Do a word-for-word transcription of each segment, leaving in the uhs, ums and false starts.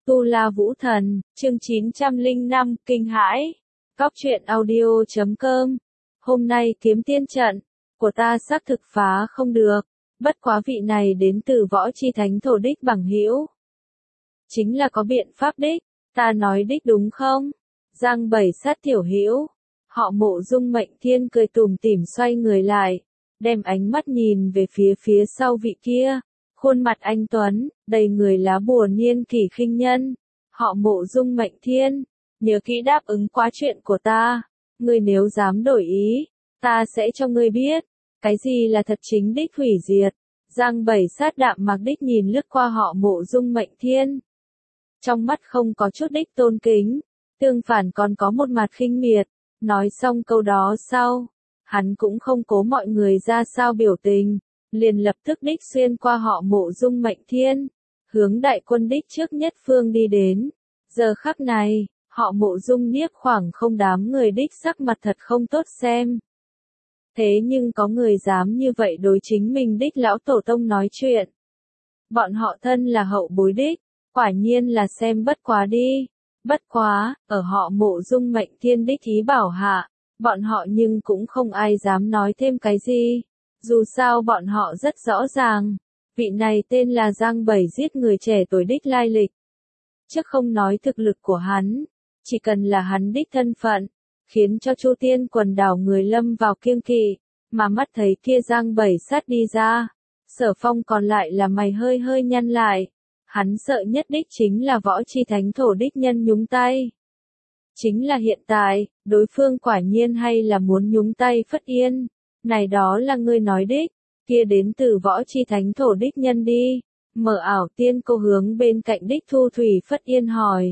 Tu La Vũ Thần, chương chín trăm lẻ năm, kinh hãi. Cóc truyện audio chấm com. Hôm nay kiếm tiên trận của ta xác thực phá không được, bất quá vị này đến từ võ chi thánh thổ đích bằng hữu. Chính là có biện pháp đích, ta nói đích đúng không? Giang Bảy Sát tiểu hữu. Họ Mộ Dung Mệnh Thiên cười tủm tỉm xoay người lại, đem ánh mắt nhìn về phía phía sau vị kia. Khuôn mặt anh tuấn, đầy người lá bùa niên kỷ khinh nhân. Họ Mộ Dung Mệnh Thiên, nhớ kỹ đáp ứng quá chuyện của ta. Ngươi nếu dám đổi ý, ta sẽ cho ngươi biết, cái gì là thật chính đích hủy diệt. Giang Bảy Sát đạm mạc đích nhìn lướt qua họ Mộ Dung Mệnh Thiên. Trong mắt không có chút đích tôn kính, tương phản còn có một mặt khinh miệt. Nói xong câu đó sau, hắn cũng không cố mọi người ra sao biểu tình. Liền lập tức đích xuyên qua họ Mộ Dung Mệnh Thiên, hướng đại quân đích trước nhất phương đi đến. Giờ khắc này, họ Mộ Dung Niếp khoảng không đám người đích sắc mặt thật không tốt xem. Thế nhưng có người dám như vậy đối chính mình đích lão tổ tông nói chuyện. Bọn họ thân là hậu bối đích, quả nhiên là xem bất quá đi. Bất quá, ở họ Mộ Dung Mệnh Thiên đích ý bảo hạ, bọn họ nhưng cũng không ai dám nói thêm cái gì. Dù sao bọn họ rất rõ ràng, vị này tên là Giang Bảy giết người trẻ tuổi đích lai lịch. Chứ không nói thực lực của hắn, chỉ cần là hắn đích thân phận, khiến cho Chu Tiên quần đảo người lâm vào kiêng kỵ, mà mắt thấy kia Giang Bảy Sát đi ra. Sở Phong còn lại là mày hơi hơi nhăn lại, hắn sợ nhất đích chính là võ chi thánh thổ đích nhân nhúng tay. Chính là hiện tại, đối phương quả nhiên hay là muốn nhúng tay Phất Yên. Này đó là ngươi nói đích, kia đến từ võ chi thánh thổ đích nhân đi. Mở ảo tiên cô hướng bên cạnh đích Thu Thủy Phất Yên hỏi.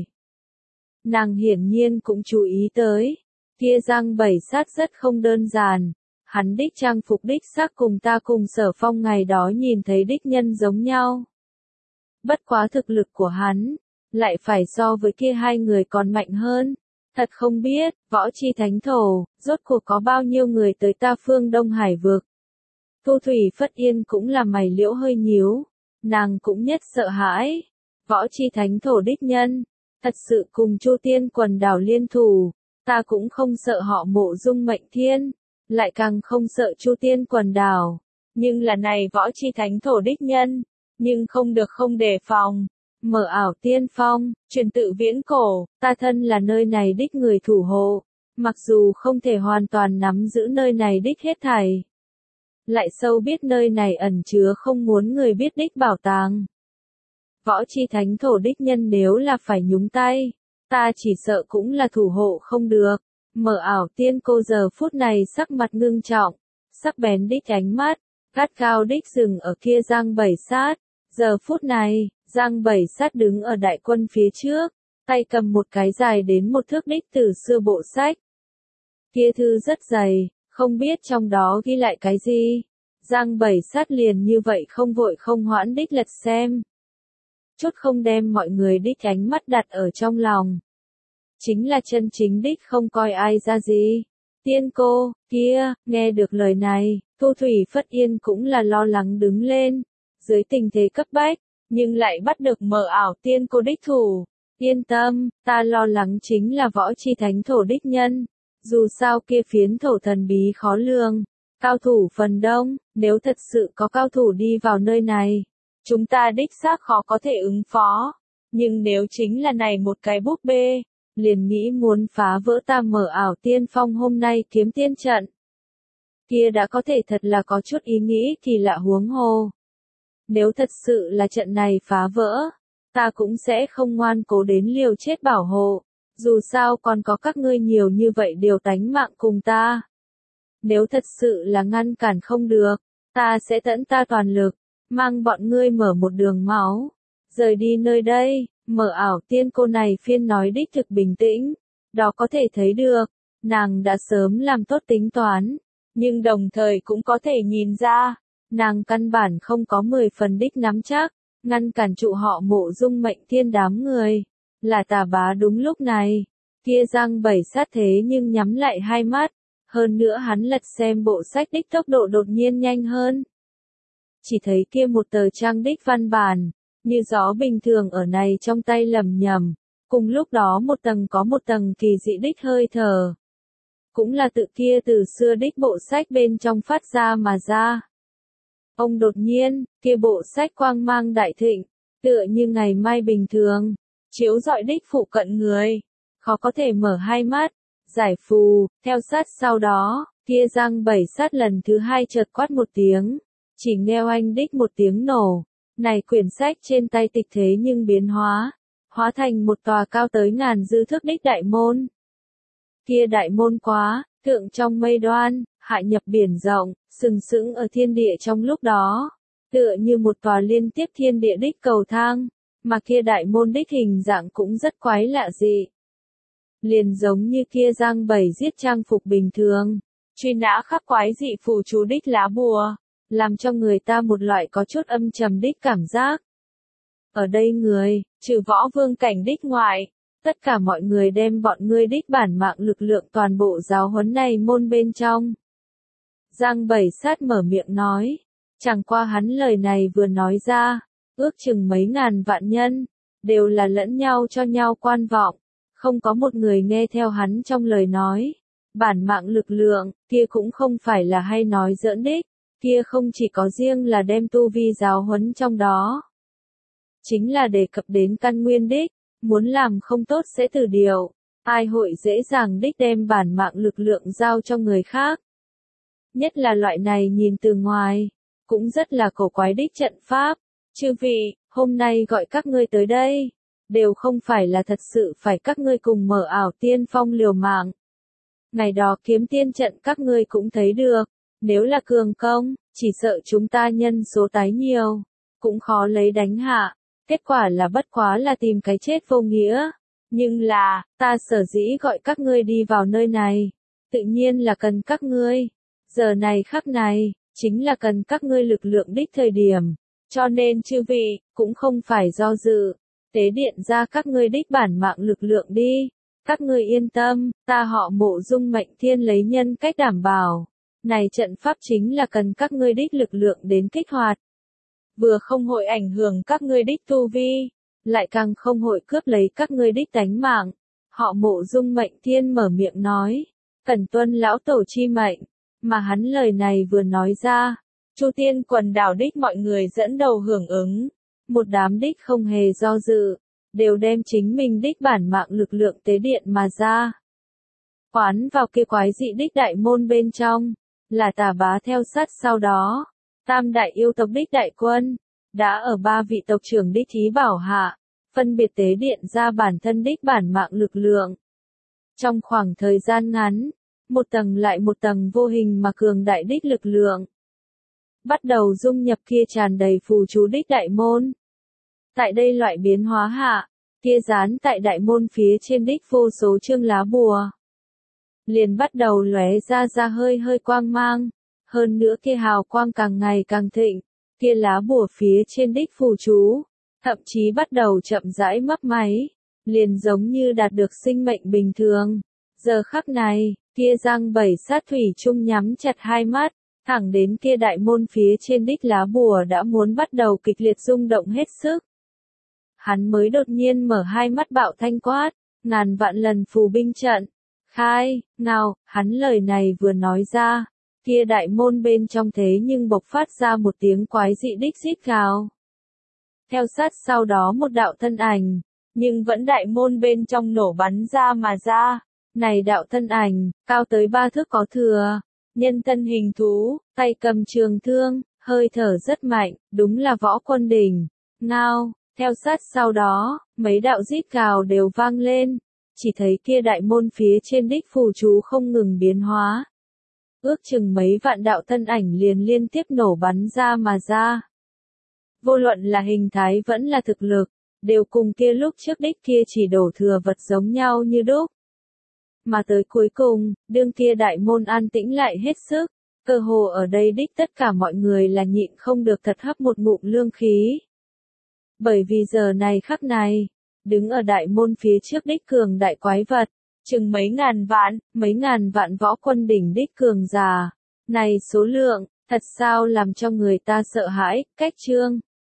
Nàng hiển nhiên cũng chú ý tới, kia Giang Bảy Sát rất không đơn giản, hắn đích trang phục đích xác cùng ta cùng Sở Phong ngày đó nhìn thấy đích nhân giống nhau. Bất quá thực lực của hắn, lại phải so với kia hai người còn mạnh hơn. Thật không biết, võ chi thánh thổ, rốt cuộc có bao nhiêu người tới ta phương Đông Hải vực. Thu Thủy Phất Yên cũng là mày liễu hơi nhíu, nàng cũng nhất sợ hãi. Võ chi thánh thổ đích nhân, thật sự cùng Chu Tiên quần đảo liên thủ, ta cũng không sợ họ Mộ Dung Mệnh Thiên, lại càng không sợ Chu Tiên quần đảo. Nhưng là này võ chi thánh thổ đích nhân, nhưng không được không đề phòng. Mở ảo tiên phong, truyền tự viễn cổ, ta thân là nơi này đích người thủ hộ, mặc dù không thể hoàn toàn nắm giữ nơi này đích hết thảy, lại sâu biết nơi này ẩn chứa không muốn người biết đích bảo tàng. Võ chi thánh thổ đích nhân nếu là phải nhúng tay, ta chỉ sợ cũng là thủ hộ không được. Mở ảo tiên cô giờ phút này sắc mặt ngưng trọng, sắc bén đích ánh mắt, gắt gao đích dừng ở kia Giang Bảy Sát. Giờ phút này, Giang Bảy Sát đứng ở đại quân phía trước, tay cầm một cái dài đến một thước đích từ xưa bộ sách. Kia thư rất dày, không biết trong đó ghi lại cái gì. Giang Bảy Sát liền như vậy không vội không hoãn đích lật xem. Chút không đem mọi người đích ánh mắt đặt ở trong lòng. Chính là chân chính đích không coi ai ra gì. Tiên cô, kia, nghe được lời này, Thu Thủy Phất Yên cũng là lo lắng đứng lên. Dưới tình thế cấp bách, nhưng lại bắt được mở ảo tiên cô đích thủ. Yên tâm, ta lo lắng chính là võ chi thánh thổ đích nhân. Dù sao kia phiến thổ thần bí khó lường, cao thủ phần đông, nếu thật sự có cao thủ đi vào nơi này, chúng ta đích xác khó có thể ứng phó. Nhưng nếu chính là này một cái búp bê, liền nghĩ muốn phá vỡ ta mở ảo tiên phong hôm nay kiếm tiên trận, kia đã có thể thật là có chút ý nghĩ thì lạ huống hồ. Nếu thật sự là trận này phá vỡ, ta cũng sẽ không ngoan cố đến liều chết bảo hộ, dù sao còn có các ngươi nhiều như vậy điều tánh mạng cùng ta. Nếu thật sự là ngăn cản không được, ta sẽ tận ta toàn lực, mang bọn ngươi mở một đường máu, rời đi nơi đây. Mở ảo tiên cô này phiên nói đích thực bình tĩnh, đó có thể thấy được, nàng đã sớm làm tốt tính toán, nhưng đồng thời cũng có thể nhìn ra, nàng căn bản không có mười phần đích nắm chắc, ngăn cản trụ họ Mộ Dung Mệnh Thiên đám người. Là Tà Bá đúng lúc này, kia Giang Bảy Sát thế nhưng nhắm lại hai mắt, hơn nữa hắn lật xem bộ sách đích tốc độ đột nhiên nhanh hơn. Chỉ thấy kia một tờ trang đích văn bản, như gió bình thường ở này trong tay lầm nhầm, cùng lúc đó một tầng có một tầng kỳ dị đích hơi thở. Cũng là tự kia từ xưa đích bộ sách bên trong phát ra mà ra. Ông đột nhiên, kia bộ sách quang mang đại thịnh, tựa như ngày mai bình thường, chiếu rọi đích phụ cận người, khó có thể mở hai mắt, giải phù, theo sát sau đó, kia răng bảy sát lần thứ hai chợt quát một tiếng, chỉ nghe oanh đích một tiếng nổ, này quyển sách trên tay tịch thế nhưng biến hóa, hóa thành một tòa cao tới ngàn dư thước đích đại môn. Kia đại môn quá, thượng trong mây đoan, hạ nhập biển rộng, sừng sững ở thiên địa trong lúc đó, tựa như một tòa liên tiếp thiên địa đích cầu thang, mà kia đại môn đích hình dạng cũng rất quái lạ dị. Liền giống như kia giang bảy giết trang phục bình thường, truy nã khắc quái dị phù chú đích lá bùa, làm cho người ta một loại có chút âm trầm đích cảm giác. Ở đây người, trừ võ vương cảnh đích ngoại, tất cả mọi người đem bọn ngươi đích bản mạng lực lượng toàn bộ giáo huấn này môn bên trong. Giang bảy sát mở miệng nói, chẳng qua hắn lời này vừa nói ra, ước chừng mấy ngàn vạn nhân, đều là lẫn nhau cho nhau quan vọng, không có một người nghe theo hắn trong lời nói. Bản mạng lực lượng, kia cũng không phải là hay nói giỡn đích, kia không chỉ có riêng là đem tu vi giáo huấn trong đó. Chính là đề cập đến căn nguyên đích, muốn làm không tốt sẽ từ điều, ai hội dễ dàng đích đem bản mạng lực lượng giao cho người khác. Nhất là loại này nhìn từ ngoài, cũng rất là cổ quái đích trận pháp. Chư vị, hôm nay gọi các ngươi tới đây, đều không phải là thật sự phải các ngươi cùng mở ảo tiên phong liều mạng. Ngày đó kiếm tiên trận các ngươi cũng thấy được, nếu là cường công, chỉ sợ chúng ta nhân số tái nhiều, cũng khó lấy đánh hạ, kết quả là bất quá là tìm cái chết vô nghĩa. Nhưng là, ta sở dĩ gọi các ngươi đi vào nơi này, tự nhiên là cần các ngươi, giờ này khắc này, chính là cần các ngươi lực lượng đích thời điểm, cho nên chư vị, cũng không phải do dự, tế điện ra các ngươi đích bản mạng lực lượng đi. Các ngươi yên tâm, ta họ Mộ Dung Mệnh Thiên lấy nhân cách đảm bảo. Này trận pháp chính là cần các ngươi đích lực lượng đến kích hoạt. Vừa không hội ảnh hưởng các ngươi đích tu vi, lại càng không hội cướp lấy các ngươi đích tánh mạng. Họ Mộ Dung Mệnh Thiên mở miệng nói, cần tuân lão tổ chi mệnh, mà hắn lời này vừa nói ra, Chu Tiên quần đảo đích mọi người dẫn đầu hưởng ứng, một đám đích không hề do dự, đều đem chính mình đích bản mạng lực lượng tế điện mà ra. Quán vào kia quái dị đích đại môn bên trong, là Tà Bá theo sát sau đó, tam đại yêu tộc đích đại quân, đã ở ba vị tộc trưởng đích thí bảo hạ, phân biệt tế điện ra bản thân đích bản mạng lực lượng. Trong khoảng thời gian ngắn, một tầng lại một tầng vô hình mà cường đại đích lực lượng, bắt đầu dung nhập kia tràn đầy phù chú đích đại môn. Tại đây loại biến hóa hạ, kia dán tại đại môn phía trên đích vô số chương lá bùa, liền bắt đầu lóe ra ra hơi hơi quang mang, hơn nữa kia hào quang càng ngày càng thịnh, kia lá bùa phía trên đích phù chú, thậm chí bắt đầu chậm rãi mấp máy, liền giống như đạt được sinh mệnh bình thường. Giờ khắc này, kia Giang Bảy Sát thủy chung nhắm chặt hai mắt, thẳng đến kia đại môn phía trên đích lá bùa đã muốn bắt đầu kịch liệt rung động hết sức. Hắn mới đột nhiên mở hai mắt bạo thanh quát, ngàn vạn lần phù binh trận, khai, nào, hắn lời này vừa nói ra, kia đại môn bên trong thế nhưng bộc phát ra một tiếng quái dị đích rít gào. Theo sát sau đó một đạo thân ảnh, nhưng vẫn đại môn bên trong nổ bắn ra mà ra, này đạo thân ảnh, cao tới ba thước có thừa, nhân thân hình thú, tay cầm trường thương, hơi thở rất mạnh, đúng là Võ Quân Đỉnh. Ngao, theo sát sau đó, mấy đạo rít gào đều vang lên, chỉ thấy kia đại môn phía trên đích phù chú không ngừng biến hóa. Ước chừng mấy vạn đạo thân ảnh liền liên tiếp nổ bắn ra mà ra. Vô luận là hình thái vẫn là thực lực, đều cùng kia lúc trước đích kia chỉ đổ thừa vật giống nhau như đúc. Mà tới cuối cùng, đương kia đại môn an tĩnh lại hết sức, cơ hồ ở đây đích tất cả mọi người là nhịn không được thật hấp một ngụm lương khí. Bởi vì giờ này khắc này, đứng ở đại môn phía trước đích cường đại quái vật, chừng mấy ngàn vạn, mấy ngàn vạn Võ Quân Đỉnh đích cường già. Này số lượng, thật sao làm cho người ta sợ hãi, cách chương.